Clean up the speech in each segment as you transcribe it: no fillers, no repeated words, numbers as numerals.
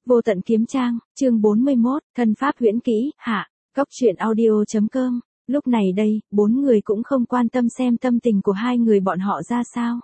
Vô tận kiếm trang, chương 41, thân pháp huyễn kỹ, hạ, góc truyện audio.com. Lúc này đây, bốn người cũng không quan tâm xem tâm tình của hai người bọn họ ra sao.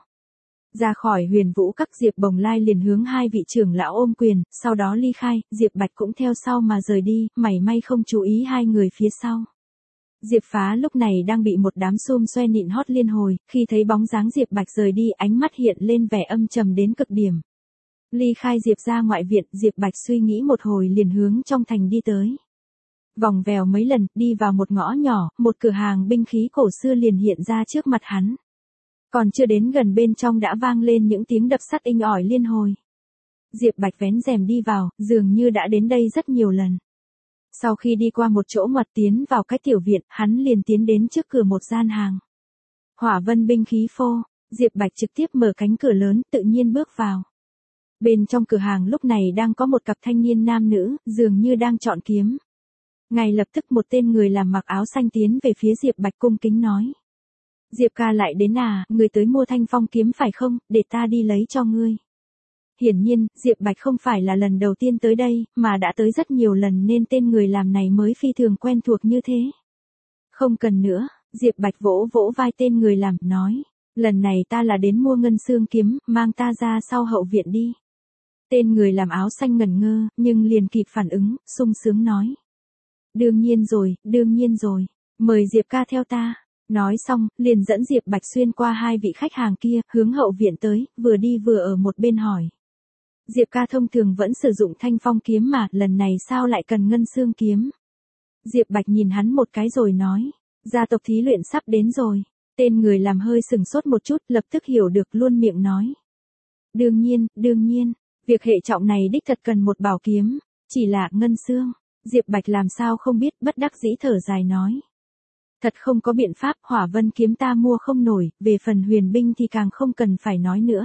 Ra khỏi Huyền Vũ Các, Diệp Bồng Lai liền hướng hai vị trưởng lão ôm quyền, sau đó ly khai, Diệp Bạch cũng theo sau mà rời đi, mảy may không chú ý hai người phía sau. Diệp Phá lúc này đang bị một đám xôm xoe nịn hót liên hồi, khi thấy bóng dáng Diệp Bạch rời đi, ánh mắt hiện lên vẻ âm trầm đến cực điểm. Ly khai Diệp ra ngoại viện, Diệp Bạch suy nghĩ một hồi liền hướng trong thành đi tới. Vòng vèo mấy lần, đi vào một ngõ nhỏ, một cửa hàng binh khí cổ xưa liền hiện ra trước mặt hắn. Còn chưa đến gần bên trong đã vang lên những tiếng đập sắt inh ỏi liên hồi. Diệp Bạch vén rèm đi vào, dường như đã đến đây rất nhiều lần. Sau khi đi qua một chỗ ngoặt tiến vào cái tiểu viện, hắn liền tiến đến trước cửa một gian hàng. Hỏa Vân binh khí phô, Diệp Bạch trực tiếp mở cánh cửa lớn, tự nhiên bước vào. Bên trong cửa hàng lúc này đang có một cặp thanh niên nam nữ, dường như đang chọn kiếm. Ngay lập tức một tên người làm mặc áo xanh tiến về phía Diệp Bạch cung kính nói. Diệp ca lại đến à, người tới mua Thanh Phong kiếm phải không, để ta đi lấy cho ngươi. Hiển nhiên, Diệp Bạch không phải là lần đầu tiên tới đây, mà đã tới rất nhiều lần nên tên người làm này mới phi thường quen thuộc như thế. Không cần nữa, Diệp Bạch vỗ vỗ vai tên người làm, nói. Lần này ta là đến mua ngân xương kiếm, mang ta ra sau hậu viện đi. Tên người làm áo xanh ngẩn ngơ, nhưng liền kịp phản ứng, sung sướng nói. Đương nhiên rồi, mời Diệp ca theo ta. Nói xong, liền dẫn Diệp Bạch xuyên qua hai vị khách hàng kia, hướng hậu viện tới, vừa đi vừa ở một bên hỏi. Diệp ca thông thường vẫn sử dụng Thanh Phong kiếm mà, lần này sao lại cần ngân xương kiếm? Diệp Bạch nhìn hắn một cái rồi nói. Gia tộc thí luyện sắp đến rồi. Tên người làm hơi sừng sốt một chút, lập tức hiểu được luôn miệng nói. Đương nhiên, việc hệ trọng này đích thật cần một bảo kiếm, chỉ là ngân xương. Diệp Bạch làm sao không biết, bất đắc dĩ thở dài nói. Thật không có biện pháp, Hỏa Vân kiếm ta mua không nổi, về phần huyền binh thì càng không cần phải nói nữa.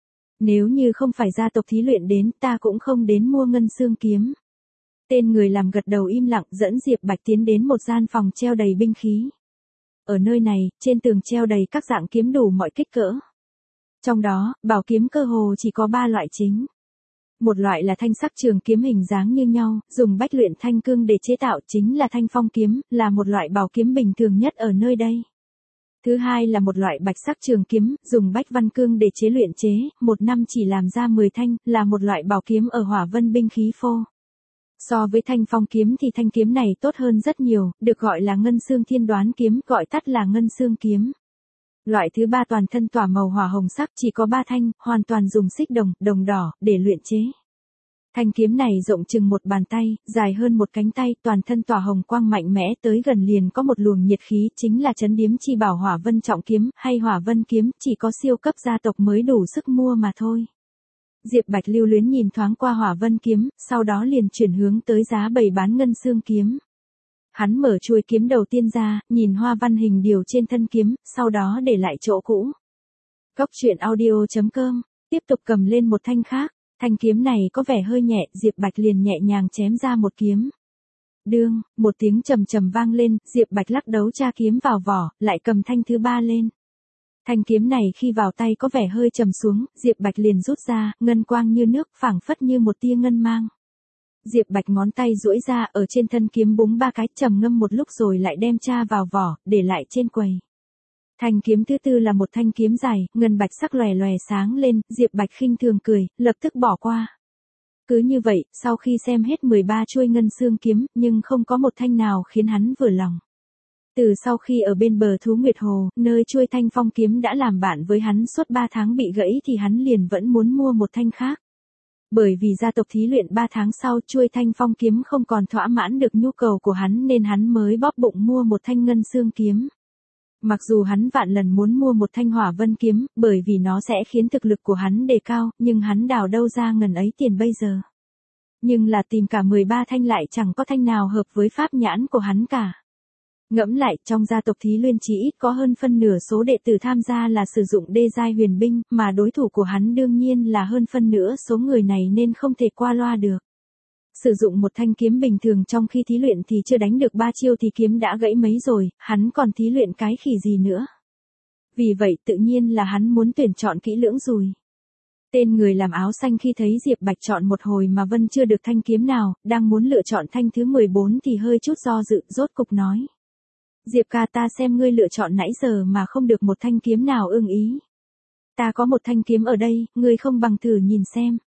Nếu như không phải gia tộc thí luyện đến, ta cũng không đến mua ngân xương kiếm. Tên người làm gật đầu im lặng, dẫn Diệp Bạch tiến đến một gian phòng treo đầy binh khí. Ở nơi này, trên tường treo đầy các dạng kiếm đủ mọi kích cỡ. Trong đó, bảo kiếm cơ hồ chỉ có 3 loại chính. Một loại là thanh sắc trường kiếm hình dáng như nhau, dùng bách luyện thanh cương để chế tạo, chính là Thanh Phong kiếm, là một loại bảo kiếm bình thường nhất ở nơi đây. Thứ hai là một loại bạch sắc trường kiếm, dùng bách văn cương để chế luyện chế, một năm chỉ làm ra 10 thanh, là một loại bảo kiếm ở Hỏa Vân binh khí phô. So với Thanh Phong kiếm thì thanh kiếm này tốt hơn rất nhiều, được gọi là ngân xương thiên đoán kiếm, gọi tắt là ngân xương kiếm. Loại thứ ba toàn thân tỏa màu hỏa hồng sắc, chỉ có 3 thanh, hoàn toàn dùng xích đồng, đồng đỏ, để luyện chế. Thanh kiếm này rộng chừng một bàn tay, dài hơn một cánh tay, toàn thân tỏa hồng quang mạnh mẽ, tới gần liền có một luồng nhiệt khí, chính là trấn điếm chi bảo Hỏa Vân trọng kiếm, hay Hỏa Vân kiếm, chỉ có siêu cấp gia tộc mới đủ sức mua mà thôi. Diệp Bạch lưu luyến nhìn thoáng qua Hỏa Vân kiếm, sau đó liền chuyển hướng tới giá bày bán ngân xương kiếm. Hắn mở chuôi kiếm đầu tiên ra, nhìn hoa văn hình điều trên thân kiếm, sau đó để lại chỗ cũ. Góc truyện audio.com, tiếp tục cầm lên một thanh khác, thanh kiếm này có vẻ hơi nhẹ, Diệp Bạch liền nhẹ nhàng chém ra một kiếm. Đương, một tiếng trầm trầm vang lên, Diệp Bạch lắc đấu tra kiếm vào vỏ, lại cầm thanh thứ 3 lên. Thanh kiếm này khi vào tay có vẻ hơi trầm xuống, Diệp Bạch liền rút ra, ngân quang như nước, phảng phất như một tia ngân mang. Diệp Bạch ngón tay duỗi ra, ở trên thân kiếm búng 3 cái, trầm ngâm một lúc rồi lại đem tra vào vỏ, để lại trên quầy. Thanh kiếm thứ 4 là một thanh kiếm dài, ngân bạch sắc lòe lòe sáng lên, Diệp Bạch khinh thường cười, lập tức bỏ qua. Cứ như vậy, sau khi xem hết 13 chuôi ngân xương kiếm, nhưng không có một thanh nào khiến hắn vừa lòng. Từ sau khi ở bên bờ Thú Nguyệt Hồ, nơi chuôi Thanh Phong kiếm đã làm bạn với hắn suốt 3 tháng bị gãy thì hắn liền vẫn muốn mua một thanh khác. Bởi vì gia tộc thí luyện 3 tháng sau chuôi Thanh Phong kiếm không còn thỏa mãn được nhu cầu của hắn nên hắn mới bóp bụng mua một thanh ngân xương kiếm. Mặc dù hắn vạn lần muốn mua một thanh Hỏa Vân kiếm, bởi vì nó sẽ khiến thực lực của hắn đề cao, nhưng hắn đào đâu ra ngần ấy tiền bây giờ. Nhưng là tìm cả 13 thanh lại chẳng có thanh nào hợp với pháp nhãn của hắn cả. Ngẫm lại, trong gia tộc thí luyện chỉ ít có hơn phân nửa số đệ tử tham gia là sử dụng đê giai huyền binh, mà đối thủ của hắn đương nhiên là hơn phân nửa số người này nên không thể qua loa được. Sử dụng một thanh kiếm bình thường trong khi thí luyện thì chưa đánh được 3 chiêu thì kiếm đã gãy mấy rồi, hắn còn thí luyện cái khỉ gì nữa. Vì vậy tự nhiên là hắn muốn tuyển chọn kỹ lưỡng rồi. Tên người làm áo xanh khi thấy Diệp Bạch chọn một hồi mà vẫn chưa được thanh kiếm nào, đang muốn lựa chọn thanh thứ 14 thì hơi chút do dự, rốt cục nói. Diệp ca, ta xem ngươi lựa chọn nãy giờ mà không được một thanh kiếm nào ưng ý. Ta có một thanh kiếm ở đây, ngươi không bằng thử nhìn xem.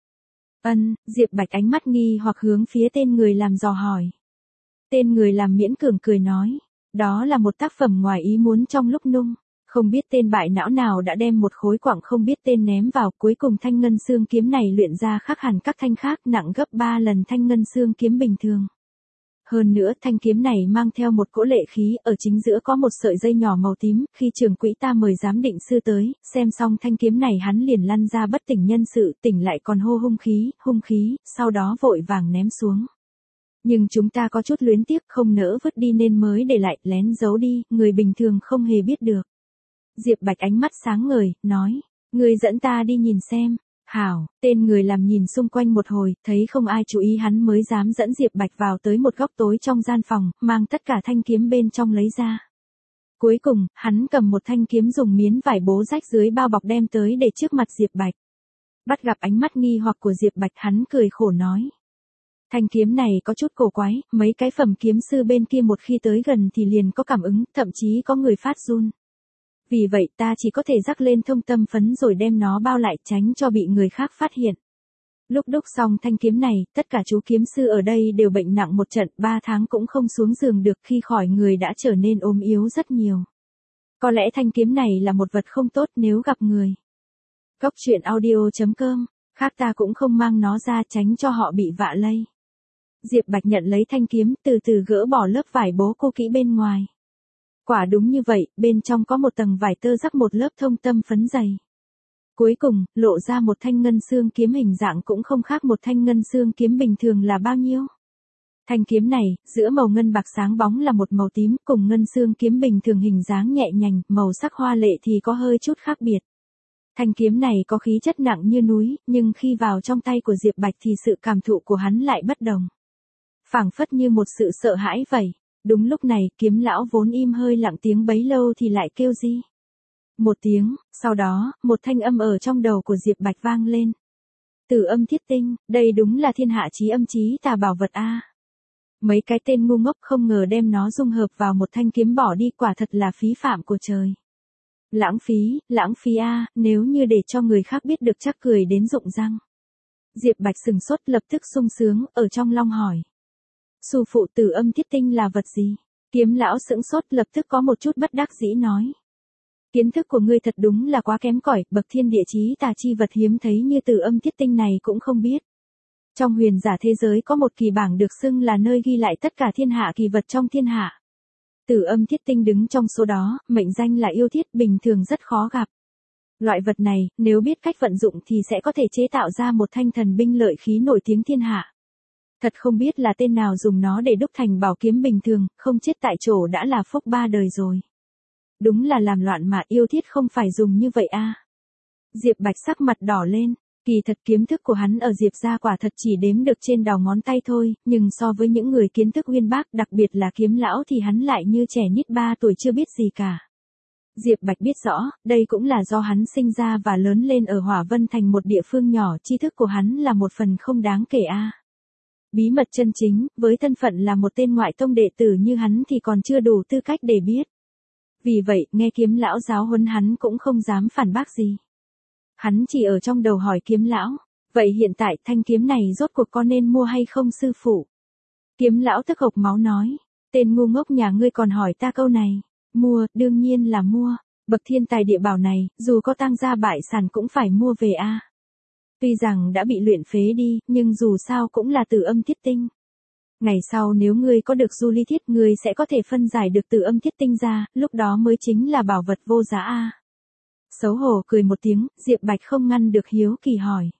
Diệp Bạch ánh mắt nghi hoặc hướng phía tên người làm dò hỏi. Tên người làm miễn cưỡng cười nói. Đó là một tác phẩm ngoài ý muốn trong lúc nung. Không biết tên bại não nào đã đem một khối quặng không biết tên ném vào, cuối cùng thanh ngân xương kiếm này luyện ra khác hẳn các thanh khác, nặng gấp 3 lần thanh ngân xương kiếm bình thường. Hơn nữa thanh kiếm này mang theo một cỗ lệ khí, ở chính giữa có một sợi dây nhỏ màu tím, khi trưởng quỹ ta mời giám định sư tới, xem xong thanh kiếm này hắn liền lăn ra bất tỉnh nhân sự, tỉnh lại còn hô hung khí, sau đó vội vàng ném xuống. Nhưng chúng ta có chút luyến tiếc, không nỡ vứt đi nên mới để lại, lén giấu đi, người bình thường không hề biết được. Diệp Bạch ánh mắt sáng ngời, nói, ngươi dẫn ta đi nhìn xem. Hảo, tên người làm nhìn xung quanh một hồi, thấy không ai chú ý hắn mới dám dẫn Diệp Bạch vào tới một góc tối trong gian phòng, mang tất cả thanh kiếm bên trong lấy ra. Cuối cùng, hắn cầm một thanh kiếm dùng miếng vải bố rách dưới bao bọc đem tới để trước mặt Diệp Bạch. Bắt gặp ánh mắt nghi hoặc của Diệp Bạch, hắn cười khổ nói. Thanh kiếm này có chút cổ quái, mấy cái phẩm kiếm sư bên kia một khi tới gần thì liền có cảm ứng, thậm chí có người phát run. Vì vậy ta chỉ có thể rắc lên thông tâm phấn rồi đem nó bao lại, tránh cho bị người khác phát hiện. Lúc đúc xong thanh kiếm này, tất cả chú kiếm sư ở đây đều bệnh nặng một trận, 3 tháng cũng không xuống giường được, khi khỏi người đã trở nên ốm yếu rất nhiều. Có lẽ thanh kiếm này là một vật không tốt nếu gặp người. Cốc truyện audio.com, khác ta cũng không mang nó ra tránh cho họ bị vạ lây. Diệp Bạch nhận lấy thanh kiếm, từ từ gỡ bỏ lớp vải bố cô kỹ bên ngoài. Quả đúng như vậy, bên trong có một tầng vải tơ rắc một lớp thông tâm phấn dày. Cuối cùng, lộ ra một thanh ngân xương kiếm hình dạng cũng không khác một thanh ngân xương kiếm bình thường là bao nhiêu. Thanh kiếm này, giữa màu ngân bạc sáng bóng là một màu tím, cùng ngân xương kiếm bình thường hình dáng nhẹ nhàng, màu sắc hoa lệ thì có hơi chút khác biệt. Thanh kiếm này có khí chất nặng như núi, nhưng khi vào trong tay của Diệp Bạch thì sự cảm thụ của hắn lại bất đồng. Phảng phất như một sự sợ hãi vậy. Đúng lúc này, kiếm lão vốn im hơi lặng tiếng bấy lâu thì lại kêu gì? Một tiếng, sau đó, một thanh âm ở trong đầu của Diệp Bạch vang lên. Tử âm thiết tinh, đây đúng là thiên hạ chí âm chí tà bảo vật a. Mấy cái tên ngu ngốc không ngờ đem nó dung hợp vào một thanh kiếm bỏ đi, quả thật là phí phạm của trời. Lãng phí a, nếu như để cho người khác biết được chắc cười đến rụng răng. Diệp Bạch sừng sốt, lập tức sung sướng, ở trong lòng hỏi. Sư phụ, tử âm thiết tinh là vật gì? Kiếm lão sững sốt, lập tức có một chút bất đắc dĩ nói. Kiến thức của ngươi thật đúng là quá kém cỏi, bậc thiên địa chí tà chi vật hiếm thấy như tử âm thiết tinh này cũng không biết. Trong huyền giả thế giới có một kỳ bảng được xưng là nơi ghi lại tất cả thiên hạ kỳ vật trong thiên hạ. Tử âm thiết tinh đứng trong số đó, mệnh danh là yêu thiết, bình thường rất khó gặp. Loại vật này, nếu biết cách vận dụng thì sẽ có thể chế tạo ra một thanh thần binh lợi khí nổi tiếng thiên hạ. Thật không biết là tên nào dùng nó để đúc thành bảo kiếm bình thường, không chết tại chỗ đã là phúc 3 đời rồi. Đúng là làm loạn mà, yêu thiết không phải dùng như vậy a. Diệp Bạch sắc mặt đỏ lên, kỳ thật kiến thức của hắn ở Diệp gia quả thật chỉ đếm được trên đầu ngón tay thôi, nhưng so với những người kiến thức uyên bác, đặc biệt là kiếm lão thì hắn lại như trẻ nhít 3 tuổi chưa biết gì cả. Diệp Bạch biết rõ, đây cũng là do hắn sinh ra và lớn lên ở Hỏa Vân Thành một địa phương nhỏ, tri thức của hắn là một phần không đáng kể a. Bí mật chân chính, với thân phận là một tên ngoại tông đệ tử như hắn thì còn chưa đủ tư cách để biết. Vì vậy, nghe kiếm lão giáo huấn hắn cũng không dám phản bác gì. Hắn chỉ ở trong đầu hỏi kiếm lão, vậy hiện tại thanh kiếm này rốt cuộc có nên mua hay không sư phụ? Kiếm lão tức hộc máu nói, tên ngu ngốc nhà ngươi còn hỏi ta câu này, mua, đương nhiên là mua, bậc thiên tài địa bảo này, dù có tang gia bại sản cũng phải mua về a. Tuy rằng đã bị luyện phế đi, nhưng dù sao cũng là tử âm thiết tinh. Ngày sau nếu ngươi có được du ly thiết, ngươi sẽ có thể phân giải được tử âm thiết tinh ra, lúc đó mới chính là bảo vật vô giá a. Xấu hổ cười một tiếng, Diệp Bạch không ngăn được hiếu kỳ hỏi.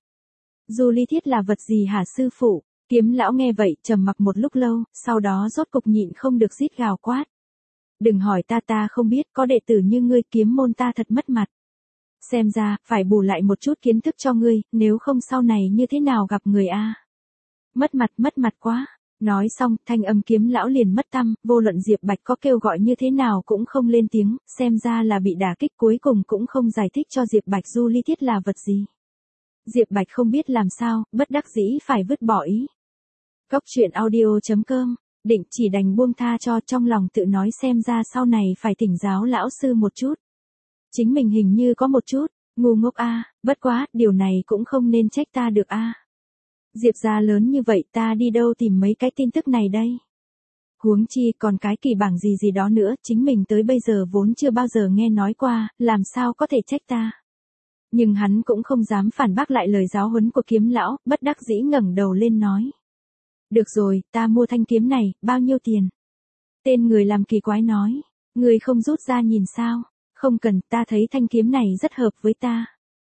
Du ly thiết là vật gì hả sư phụ? Kiếm lão nghe vậy, trầm mặc một lúc lâu, sau đó rốt cục nhịn không được rít gào quát. Đừng hỏi ta không biết, có đệ tử như ngươi, kiếm môn ta thật mất mặt. Xem ra, phải bù lại một chút kiến thức cho ngươi, nếu không sau này như thế nào gặp người a? Mất mặt quá. Nói xong, thanh âm kiếm lão liền mất tăm, vô luận Diệp Bạch có kêu gọi như thế nào cũng không lên tiếng, xem ra là bị đả kích, cuối cùng cũng không giải thích cho Diệp Bạch du ly thiết là vật gì. Diệp Bạch không biết làm sao, bất đắc dĩ phải vứt bỏ ý. Cốc truyện audio.com, định chỉ đành buông tha cho, trong lòng tự nói xem ra sau này phải thỉnh giáo lão sư một chút. Chính mình hình như có một chút, ngu ngốc a, bất quá, điều này cũng không nên trách ta được a. Diệp gia lớn như vậy ta đi đâu tìm mấy cái tin tức này đây? Huống chi còn cái kỳ bảng gì gì đó nữa, chính mình tới bây giờ vốn chưa bao giờ nghe nói qua, làm sao có thể trách ta. Nhưng hắn cũng không dám phản bác lại lời giáo huấn của kiếm lão, bất đắc dĩ ngẩng đầu lên nói. Được rồi, ta mua thanh kiếm này, bao nhiêu tiền? Tên người làm kỳ quái nói, người không rút ra nhìn sao? Không cần, ta thấy thanh kiếm này rất hợp với ta.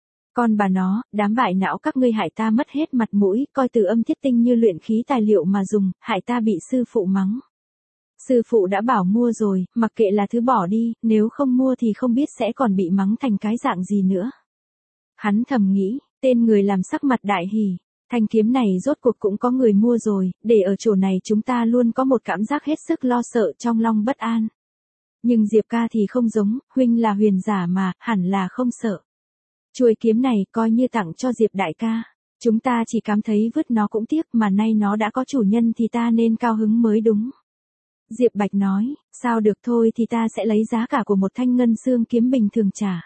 Con bà nó, đám bại não các ngươi hại ta mất hết mặt mũi, coi Từ Âm Thiết Tinh như luyện khí tài liệu mà dùng, hại ta bị sư phụ mắng. Sư phụ đã bảo mua rồi, mặc kệ là thứ bỏ đi, nếu không mua thì không biết sẽ còn bị mắng thành cái dạng gì nữa. Hắn thầm nghĩ, tên người làm sắc mặt đại hỉ, thanh kiếm này rốt cuộc cũng có người mua rồi, để ở chỗ này chúng ta luôn có một cảm giác hết sức lo sợ trong lòng bất an. Nhưng Diệp ca thì không giống, huynh là huyền giả mà, hẳn là không sợ. Chuôi kiếm này coi như tặng cho Diệp đại ca. Chúng ta chỉ cảm thấy vứt nó cũng tiếc mà nay nó đã có chủ nhân thì ta nên cao hứng mới đúng. Diệp Bạch nói, sao được thôi thì ta sẽ lấy giá cả của một thanh ngân xương kiếm bình thường trả.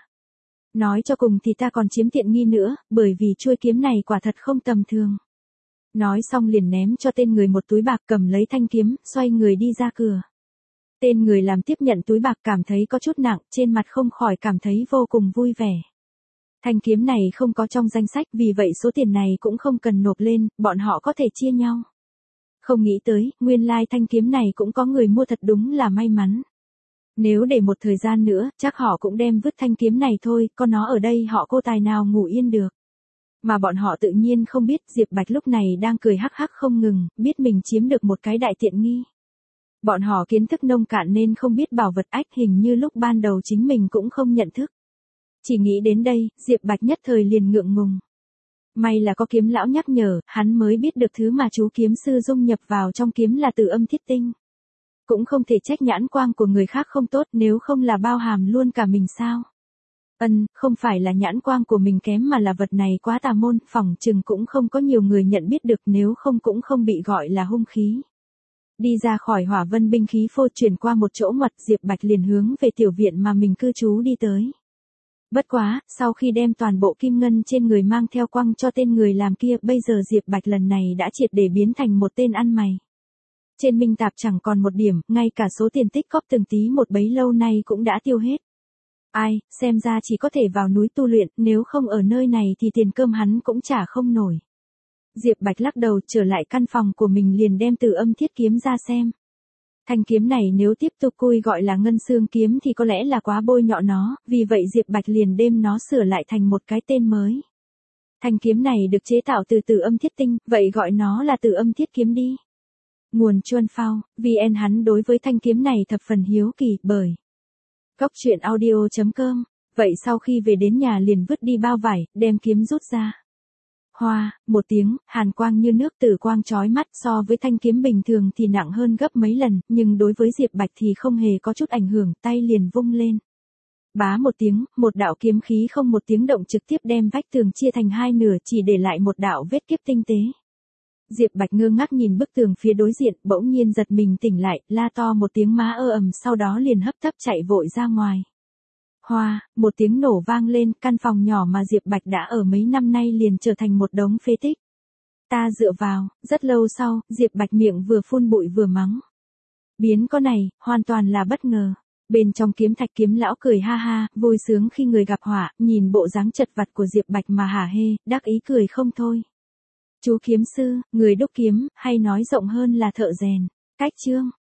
Nói cho cùng thì ta còn chiếm tiện nghi nữa, bởi vì chuôi kiếm này quả thật không tầm thường. Nói xong liền ném cho tên người một túi bạc, cầm lấy thanh kiếm, xoay người đi ra cửa. Tên người làm tiếp nhận túi bạc cảm thấy có chút nặng, trên mặt không khỏi cảm thấy vô cùng vui vẻ. Thanh kiếm này không có trong danh sách, vì vậy số tiền này cũng không cần nộp lên, bọn họ có thể chia nhau. Không nghĩ tới, nguyên lai thanh kiếm này cũng có người mua, thật đúng là may mắn. Nếu để một thời gian nữa, chắc họ cũng đem vứt thanh kiếm này thôi, có nó ở đây họ cô tài nào ngủ yên được. Mà bọn họ tự nhiên không biết, Diệp Bạch lúc này đang cười hắc hắc không ngừng, biết mình chiếm được một cái đại tiện nghi. Bọn họ kiến thức nông cạn nên không biết bảo vật ách, hình như lúc ban đầu chính mình cũng không nhận thức. Chỉ nghĩ đến đây, Diệp Bạch nhất thời liền ngượng ngùng. May là có kiếm lão nhắc nhở, hắn mới biết được thứ mà chú kiếm sư dung nhập vào trong kiếm là Từ Âm Thiết Tinh. Cũng không thể trách nhãn quang của người khác không tốt, nếu không là bao hàm luôn cả mình sao. Không phải là nhãn quang của mình kém mà là vật này quá tà môn, phỏng chừng cũng không có nhiều người nhận biết được, nếu không cũng không bị gọi là hung khí. Đi ra khỏi Hỏa Vân binh khí phô, chuyển qua một chỗ ngoặt, Diệp Bạch liền hướng về tiểu viện mà mình cư trú đi tới. Bất quá, sau khi đem toàn bộ kim ngân trên người mang theo quăng cho tên người làm kia, bây giờ Diệp Bạch lần này đã triệt để biến thành một tên ăn mày. Trên minh tạp chẳng còn một điểm, ngay cả số tiền tích cóp từng tí một bấy lâu nay cũng đã tiêu hết. Ai, xem ra chỉ có thể vào núi tu luyện, nếu không ở nơi này thì tiền cơm hắn cũng trả không nổi. Diệp Bạch lắc đầu, trở lại căn phòng của mình liền đem Từ Âm Thiết kiếm ra xem. Thanh kiếm này nếu tiếp tục cui gọi là ngân xương kiếm thì có lẽ là quá bôi nhọ nó, vì vậy Diệp Bạch liền đem nó sửa lại thành một cái tên mới. Thanh kiếm này được chế tạo từ Từ Âm Thiết Tinh, vậy gọi nó là Từ Âm Thiết kiếm đi. Nguồn Chuan Phao, VN. Hắn đối với thanh kiếm này thập phần hiếu kỳ, bởi Cốc truyện audio.com. Vậy sau khi về đến nhà liền vứt đi bao vải, đem kiếm rút ra. Hoa, một tiếng, hàn quang như nước tử quang chói mắt, so với thanh kiếm bình thường thì nặng hơn gấp mấy lần, nhưng đối với Diệp Bạch thì không hề có chút ảnh hưởng, tay liền vung lên. Bá một tiếng, một đạo kiếm khí không một tiếng động trực tiếp đem vách tường chia thành hai nửa, chỉ để lại một đạo vết kiếp tinh tế. Diệp Bạch ngơ ngác nhìn bức tường phía đối diện, bỗng nhiên giật mình tỉnh lại, la to một tiếng má ầm, sau đó liền hấp tấp chạy vội ra ngoài. Hoa, một tiếng nổ vang lên, căn phòng nhỏ mà Diệp Bạch đã ở mấy năm nay liền trở thành một đống phế tích. Ta dựa vào, rất lâu sau, Diệp Bạch miệng vừa phun bụi vừa mắng. Biến có này, hoàn toàn là bất ngờ. Bên trong kiếm thạch kiếm lão cười ha ha, vui sướng khi người gặp họa, nhìn bộ dáng chật vật của Diệp Bạch mà hả hê, đắc ý cười không thôi. Chú kiếm sư, người đúc kiếm, hay nói rộng hơn là thợ rèn. Cách chương